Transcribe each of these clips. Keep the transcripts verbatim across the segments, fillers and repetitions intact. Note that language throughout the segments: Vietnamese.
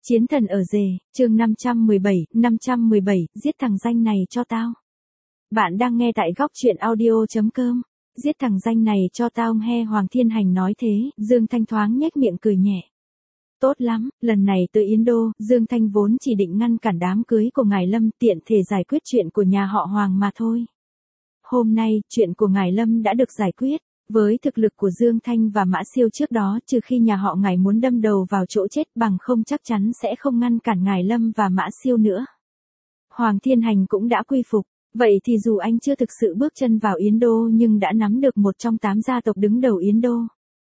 Chiến thần ở rể, chương năm trăm mười bảy, năm trăm mười bảy, giết thằng danh này cho tao. Bạn đang nghe tại góc truyện audio chấm com. Giết thằng danh này cho tao nghe. Hoàng Thiên Hành nói thế, Dương Thanh thoáng nhếch miệng cười nhẹ. Tốt lắm, lần này tới Yến Đô, Dương Thanh vốn chỉ định ngăn cản đám cưới của Ngài Lâm tiện thể giải quyết chuyện của nhà họ Hoàng mà thôi. Hôm nay, chuyện của Ngài Lâm đã được giải quyết. Với thực lực của Dương Thanh và Mã Siêu trước đó, trừ khi nhà họ Ngài muốn đâm đầu vào chỗ chết, bằng không chắc chắn sẽ không ngăn cản Ngài Lâm và Mã Siêu nữa. Hoàng Thiên Hành cũng đã quy phục, vậy thì dù anh chưa thực sự bước chân vào Yến Đô nhưng đã nắm được một trong tám gia tộc đứng đầu Yến Đô.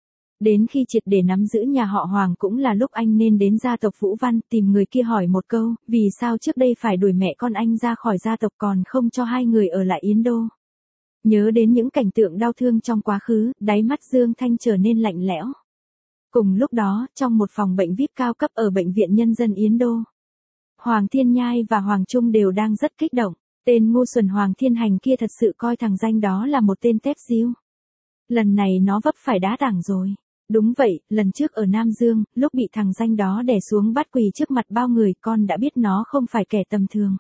Đến khi triệt để nắm giữ nhà họ Hoàng cũng là lúc anh nên đến gia tộc Vũ Văn tìm người kia hỏi một câu, vì sao trước đây phải đuổi mẹ con anh ra khỏi gia tộc còn không cho hai người ở lại Yến Đô. Nhớ đến những cảnh tượng đau thương trong quá khứ, đáy mắt Dương Thanh trở nên lạnh lẽo. Cùng lúc đó, trong một phòng bệnh vi ai pi cao cấp ở Bệnh viện Nhân dân Yến Đô, Hoàng Thiên Nhai và Hoàng Trung đều đang rất kích động. Tên ngu xuẩn Hoàng Thiên Hành kia thật sự coi thằng danh đó là một tên tép diêu. Lần này nó vấp phải đá tảng rồi. Đúng vậy, lần trước ở Nam Dương, lúc bị thằng danh đó đè xuống bắt quỳ trước mặt bao người, con đã biết nó không phải kẻ tầm thường.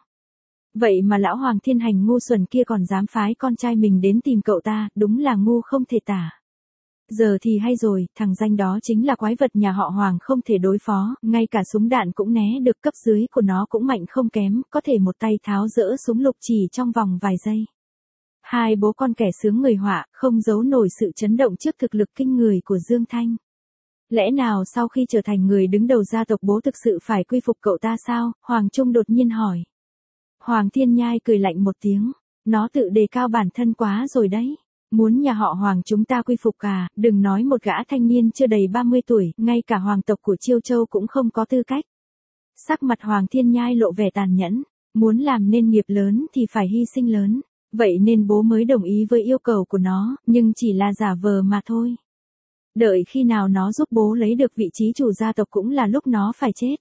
Vậy mà lão Hoàng Thiên Hành ngu xuẩn kia còn dám phái con trai mình đến tìm cậu ta, đúng là ngu không thể tả. Giờ thì hay rồi, thằng danh đó chính là quái vật nhà họ Hoàng không thể đối phó, ngay cả súng đạn cũng né được, cấp dưới của nó cũng mạnh không kém, có thể một tay tháo dỡ súng lục chỉ trong vòng vài giây. Hai bố con kẻ sướng người họa, không giấu nổi sự chấn động trước thực lực kinh người của Dương Thanh. Lẽ nào sau khi trở thành người đứng đầu gia tộc bố thực sự phải quy phục cậu ta sao? Hoàng Trung đột nhiên hỏi. Hoàng Thiên Nhai cười lạnh một tiếng, nó tự đề cao bản thân quá rồi đấy. Muốn nhà họ Hoàng chúng ta quy phục à, đừng nói một gã thanh niên chưa đầy ba mươi tuổi, ngay cả hoàng tộc của Chiêu Châu cũng không có tư cách. Sắc mặt Hoàng Thiên Nhai lộ vẻ tàn nhẫn, muốn làm nên nghiệp lớn thì phải hy sinh lớn, vậy nên bố mới đồng ý với yêu cầu của nó, nhưng chỉ là giả vờ mà thôi. Đợi khi nào nó giúp bố lấy được vị trí chủ gia tộc cũng là lúc nó phải chết.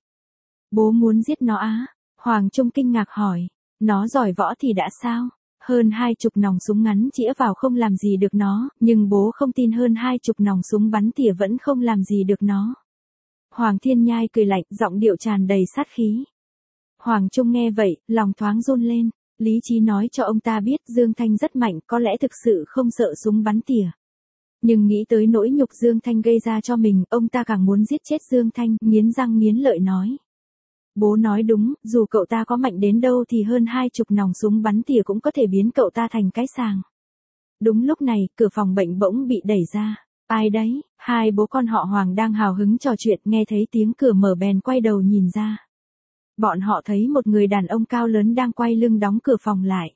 Bố muốn giết nó á? Hoàng Trung kinh ngạc hỏi, nó giỏi võ thì đã sao? Hơn hai chục nòng súng ngắn chĩa vào không làm gì được nó, nhưng bố không tin hơn hai chục nòng súng bắn tỉa vẫn không làm gì được nó. Hoàng Thiên Nhai cười lạnh, giọng điệu tràn đầy sát khí. Hoàng Trung nghe vậy, lòng thoáng run lên, lý trí nói cho ông ta biết Dương Thanh rất mạnh, có lẽ thực sự không sợ súng bắn tỉa. Nhưng nghĩ tới nỗi nhục Dương Thanh gây ra cho mình, ông ta càng muốn giết chết Dương Thanh, nghiến răng nghiến lợi nói. Bố nói đúng, dù cậu ta có mạnh đến đâu thì hơn hai chục nòng súng bắn tỉa cũng có thể biến cậu ta thành cái sàng. Đúng lúc này, cửa phòng bệnh bỗng bị đẩy ra. Ai đấy? Hai bố con họ Hoàng đang hào hứng trò chuyện, nghe thấy tiếng cửa mở bèn quay đầu nhìn ra. Bọn họ thấy một người đàn ông cao lớn đang quay lưng đóng cửa phòng lại.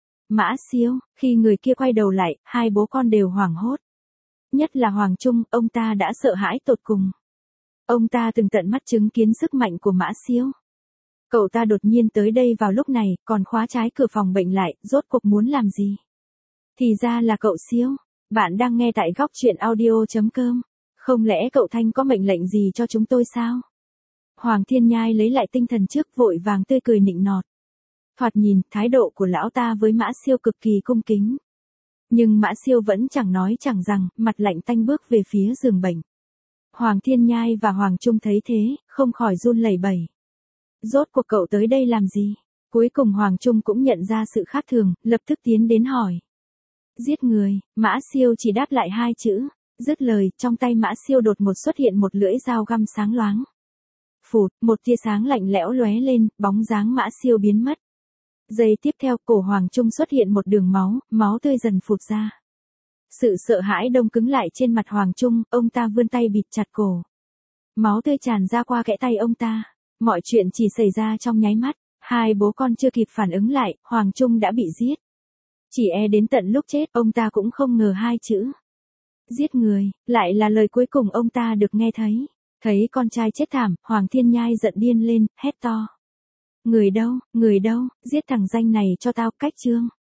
Mã Siêu, khi người kia quay đầu lại, hai bố con đều hoảng hốt. Nhất là Hoàng Trung, ông ta đã sợ hãi tột cùng. Ông ta từng tận mắt chứng kiến sức mạnh của Mã Siêu. Cậu ta đột nhiên tới đây vào lúc này, còn khóa trái cửa phòng bệnh lại, rốt cuộc muốn làm gì? Thì ra là cậu Siêu. Bạn đang nghe tại góc truyện audio chấm com. Không lẽ cậu Thanh có mệnh lệnh gì cho chúng tôi sao? Hoàng Thiên Nhai lấy lại tinh thần trước, vội vàng tươi cười nịnh nọt. Thoạt nhìn, thái độ của lão ta với Mã Siêu cực kỳ cung kính. Nhưng Mã Siêu vẫn chẳng nói chẳng rằng, mặt lạnh tanh bước về phía giường bệnh. Hoàng Thiên Nhai và Hoàng Trung thấy thế, không khỏi run lẩy bẩy. Rốt cuộc cậu tới đây làm gì? Cuối cùng Hoàng Trung cũng nhận ra sự khác thường, lập tức tiến đến hỏi. Giết người. Mã Siêu chỉ đáp lại hai chữ. Dứt lời, trong tay Mã Siêu đột ngột xuất hiện một lưỡi dao găm sáng loáng. Phụt, một tia sáng lạnh lẽo lóe lên, bóng dáng Mã Siêu biến mất. Giây tiếp theo, cổ Hoàng Trung xuất hiện một đường máu, máu tươi dần phụt ra. Sự sợ hãi đông cứng lại trên mặt Hoàng Trung, ông ta vươn tay bịt chặt cổ. Máu tươi tràn ra qua kẽ tay ông ta. Mọi chuyện chỉ xảy ra trong nháy mắt, hai bố con chưa kịp phản ứng lại, Hoàng Trung đã bị giết. Chỉ e đến tận lúc chết, ông ta cũng không ngờ hai chữ. Giết người, lại là lời cuối cùng ông ta được nghe thấy. Thấy con trai chết thảm, Hoàng Thiên Nhai giận điên lên, hét to. Người đâu, người đâu, giết thằng danh này cho tao, cách chương.